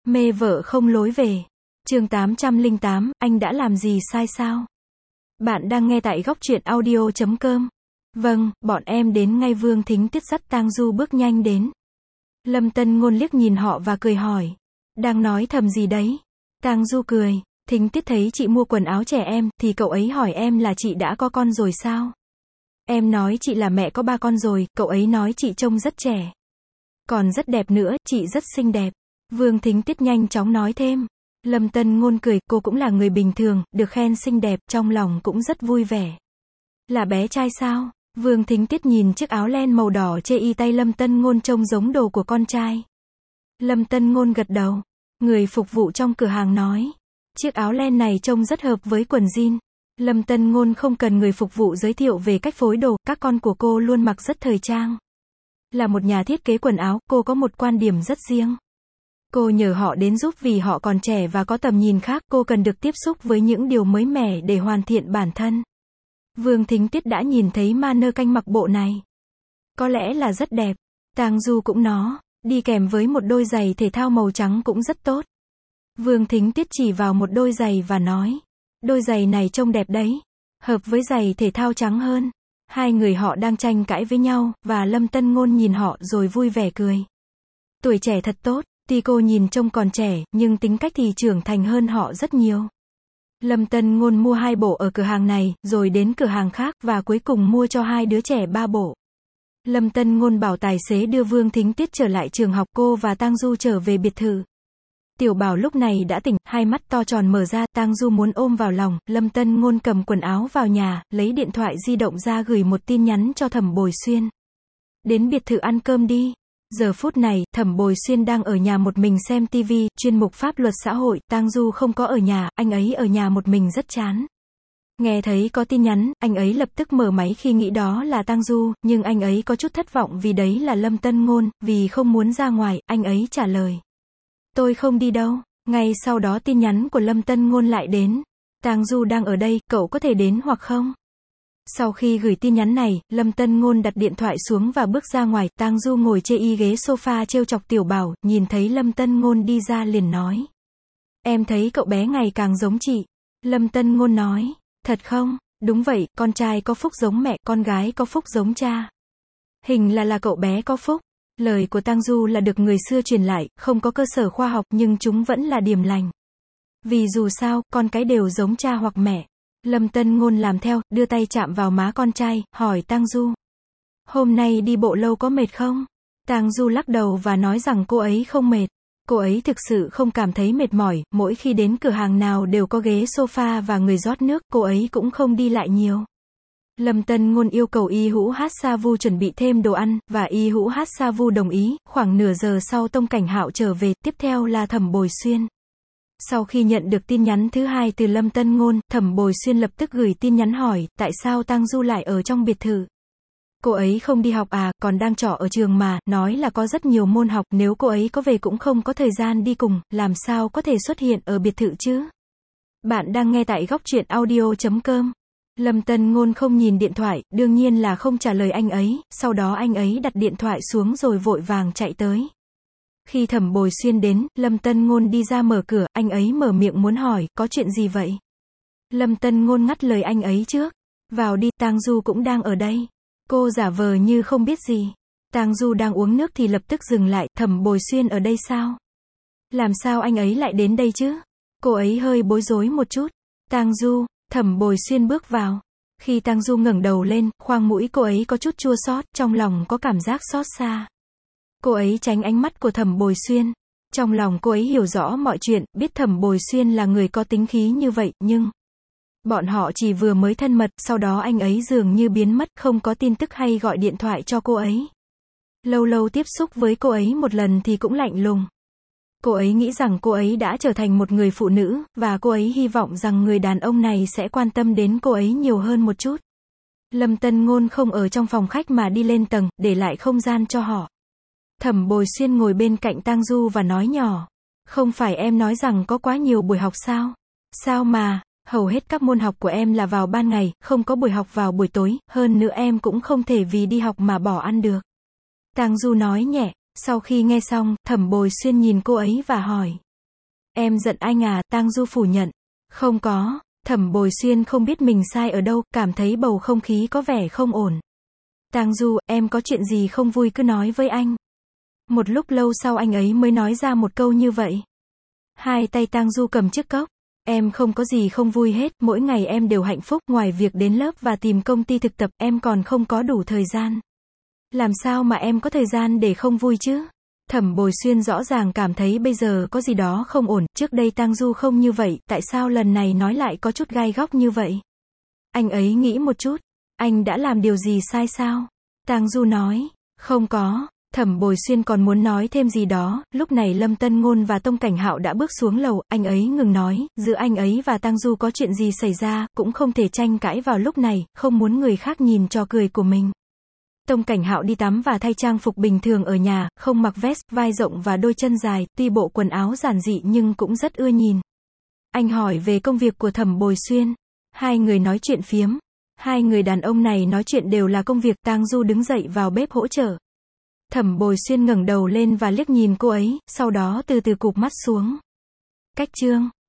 Mê vợ không lối về. Chương 808, anh đã làm gì sai sao? Bạn đang nghe tại goctruyện audio.com. Vâng, bọn em đến ngay. Vương Thính Tuyết dắt Tang Du bước nhanh đến. Lâm Tân Ngôn liếc nhìn họ và cười hỏi. Đang nói thầm gì đấy? Tang Du cười. Thính Tuyết thấy chị mua quần áo trẻ em, thì cậu ấy hỏi em là chị đã có con rồi sao? Em nói chị là mẹ có 3 con rồi, cậu ấy nói chị trông rất trẻ. Còn rất đẹp nữa, chị rất xinh đẹp. Vương Thính Tuyết nhanh chóng nói thêm. Lâm Tân Ngôn cười, cô cũng là người bình thường, được khen xinh đẹp, trong lòng cũng rất vui vẻ. Là bé trai sao? Vương Thính Tuyết nhìn chiếc áo len màu đỏ chê y tay Lâm Tân Ngôn trông giống đồ của con trai. Lâm Tân Ngôn gật đầu. Người phục vụ trong cửa hàng nói. Chiếc áo len này trông rất hợp với quần jean. Lâm Tân Ngôn không cần người phục vụ giới thiệu về cách phối đồ, các con của cô luôn mặc rất thời trang. Là một nhà thiết kế quần áo, cô có một quan điểm rất riêng. Cô nhờ họ đến giúp vì họ còn trẻ và có tầm nhìn khác, cô cần được tiếp xúc với những điều mới mẻ để hoàn thiện bản thân. Vương Thính Tuyết đã nhìn thấy mannequin mặc bộ này. Có lẽ là rất đẹp. Tang Du cũng nó, đi kèm với một đôi giày thể thao màu trắng cũng rất tốt. Vương Thính Tuyết chỉ vào một đôi giày và nói. Đôi giày này trông đẹp đấy. Hợp với giày thể thao trắng hơn. Hai người họ đang tranh cãi với nhau, và Lâm Tân Ngôn nhìn họ rồi vui vẻ cười. Tuổi trẻ thật tốt, tuy cô nhìn trông còn trẻ, nhưng tính cách thì trưởng thành hơn họ rất nhiều. Lâm Tân Ngôn mua 2 bộ ở cửa hàng này, rồi đến cửa hàng khác, và cuối cùng mua cho 2 đứa trẻ 3 bộ. Lâm Tân Ngôn bảo tài xế đưa Vương Thính Tuyết trở lại trường học, cô và Tang Du trở về biệt thự. Tiểu Bảo lúc này đã tỉnh, hai mắt to tròn mở ra, Tang Du muốn ôm vào lòng. Lâm Tân Ngôn cầm quần áo vào nhà, lấy điện thoại di động ra gửi một tin nhắn cho Thẩm Bồi Xuyên. Đến biệt thự ăn cơm đi. Giờ phút này, Thẩm Bồi Xuyên đang ở nhà một mình xem TV, chuyên mục pháp luật xã hội. Tang Du không có ở nhà, anh ấy ở nhà một mình rất chán. Nghe thấy có tin nhắn, anh ấy lập tức mở máy khi nghĩ đó là Tang Du, nhưng anh ấy có chút thất vọng vì đấy là Lâm Tân Ngôn. Vì không muốn ra ngoài, anh ấy trả lời. Tôi không đi đâu. Ngay sau đó tin nhắn của Lâm Tân Ngôn lại đến. Tang Du đang ở đây, cậu có thể đến hoặc không? Sau khi gửi tin nhắn này, Lâm Tân Ngôn đặt điện thoại xuống và bước ra ngoài. Tang Du ngồi chê y ghế sofa trêu chọc Tiểu Bảo, nhìn thấy Lâm Tân Ngôn đi ra liền nói. Em thấy cậu bé ngày càng giống chị. Lâm Tân Ngôn nói. Thật không? Đúng vậy, con trai có phúc giống mẹ, con gái có phúc giống cha. Hình là cậu bé có phúc. Lời của Tang Du là được người xưa truyền lại, không có cơ sở khoa học nhưng chúng vẫn là điềm lành. Vì dù sao, con cái đều giống cha hoặc mẹ. Lâm Tân Ngôn làm theo, đưa tay chạm vào má con trai, hỏi Tang Du. Hôm nay đi bộ lâu có mệt không? Tang Du lắc đầu và nói rằng cô ấy không mệt. Cô ấy thực sự không cảm thấy mệt mỏi, mỗi khi đến cửa hàng nào đều có ghế sofa và người rót nước, cô ấy cũng không đi lại nhiều. Lâm Tân Ngôn yêu cầu Y Hữu Hát Sa Vu chuẩn bị thêm đồ ăn, và Y Hữu Hát Sa Vu đồng ý. Khoảng nửa giờ sau Tông Cảnh Hạo trở về, tiếp theo là Thẩm Bồi Xuyên. Sau khi nhận được tin nhắn thứ hai từ Lâm Tân Ngôn, Thẩm Bồi Xuyên lập tức gửi tin nhắn hỏi, tại sao Tang Du lại ở trong biệt thự? Cô ấy không đi học à, còn đang trọ ở trường mà, nói là có rất nhiều môn học, nếu cô ấy có về cũng không có thời gian đi cùng, làm sao có thể xuất hiện ở biệt thự chứ? Bạn đang nghe tại goctruyện audio.com. Lâm Tân Ngôn không nhìn điện thoại, đương nhiên là không trả lời anh ấy, sau đó anh ấy đặt điện thoại xuống rồi vội vàng chạy tới. Khi Thẩm Bồi Xuyên đến, Lâm Tân Ngôn đi ra mở cửa, anh ấy mở miệng muốn hỏi, có chuyện gì vậy? Lâm Tân Ngôn ngắt lời anh ấy trước. Vào đi, Tang Du cũng đang ở đây. Cô giả vờ như không biết gì. Tang Du đang uống nước thì lập tức dừng lại, Thẩm Bồi Xuyên ở đây sao? Làm sao anh ấy lại đến đây chứ? Cô ấy hơi bối rối một chút. Tang Du, Thẩm Bồi Xuyên bước vào. Khi Tang Du ngẩng đầu lên, khoang mũi cô ấy có chút chua xót, trong lòng có cảm giác xót xa. Cô ấy tránh ánh mắt của Thẩm Bồi Xuyên. Trong lòng cô ấy hiểu rõ mọi chuyện, biết Thẩm Bồi Xuyên là người có tính khí như vậy, nhưng bọn họ chỉ vừa mới thân mật, sau đó anh ấy dường như biến mất, không có tin tức hay gọi điện thoại cho cô ấy. Lâu lâu tiếp xúc với cô ấy một lần thì cũng lạnh lùng. Cô ấy nghĩ rằng cô ấy đã trở thành một người phụ nữ, và cô ấy hy vọng rằng người đàn ông này sẽ quan tâm đến cô ấy nhiều hơn một chút. Lâm Tân Ngôn không ở trong phòng khách mà đi lên tầng, để lại không gian cho họ. Thẩm Bồi Xuyên ngồi bên cạnh Tang Du và nói nhỏ. Không phải em nói rằng có quá nhiều buổi học sao? Sao mà, hầu hết các môn học của em là vào ban ngày, không có buổi học vào buổi tối, hơn nữa em cũng không thể vì đi học mà bỏ ăn được. Tang Du nói nhẹ. Sau khi nghe xong, Thẩm Bồi Xuyên nhìn cô ấy và hỏi. Em giận anh à, Tang Du phủ nhận. Không có. Thẩm Bồi Xuyên không biết mình sai ở đâu, cảm thấy bầu không khí có vẻ không ổn. Tang Du, em có chuyện gì không vui cứ nói với anh. Một lúc lâu sau anh ấy mới nói ra một câu như vậy. Hai tay Tang Du cầm chiếc cốc. Em không có gì không vui hết, mỗi ngày em đều hạnh phúc, ngoài việc đến lớp và tìm công ty thực tập, em còn không có đủ thời gian. Làm sao mà em có thời gian để không vui chứ? Thẩm Bồi Xuyên rõ ràng cảm thấy bây giờ có gì đó không ổn, trước đây Tang Du không như vậy, tại sao lần này nói lại có chút gai góc như vậy? Anh ấy nghĩ một chút, anh đã làm điều gì sai sao? Tang Du nói, không có. Thẩm Bồi Xuyên còn muốn nói thêm gì đó, lúc này Lâm Tân Ngôn và Tông Cảnh Hạo đã bước xuống lầu, anh ấy ngừng nói, giữa anh ấy và Tang Du có chuyện gì xảy ra, cũng không thể tranh cãi vào lúc này, không muốn người khác nhìn trò cười của mình. Tông Cảnh Hạo đi tắm và thay trang phục bình thường ở nhà, không mặc vest, vai rộng và đôi chân dài, tuy bộ quần áo giản dị nhưng cũng rất ưa nhìn. Anh hỏi về công việc của Thẩm Bồi Xuyên. Hai người nói chuyện phiếm. Hai người đàn ông này nói chuyện đều là công việc, Tang Du đứng dậy vào bếp hỗ trợ. Thẩm Bồi Xuyên ngẩng đầu lên và liếc nhìn cô ấy, sau đó từ từ cụp mắt xuống. Cách chương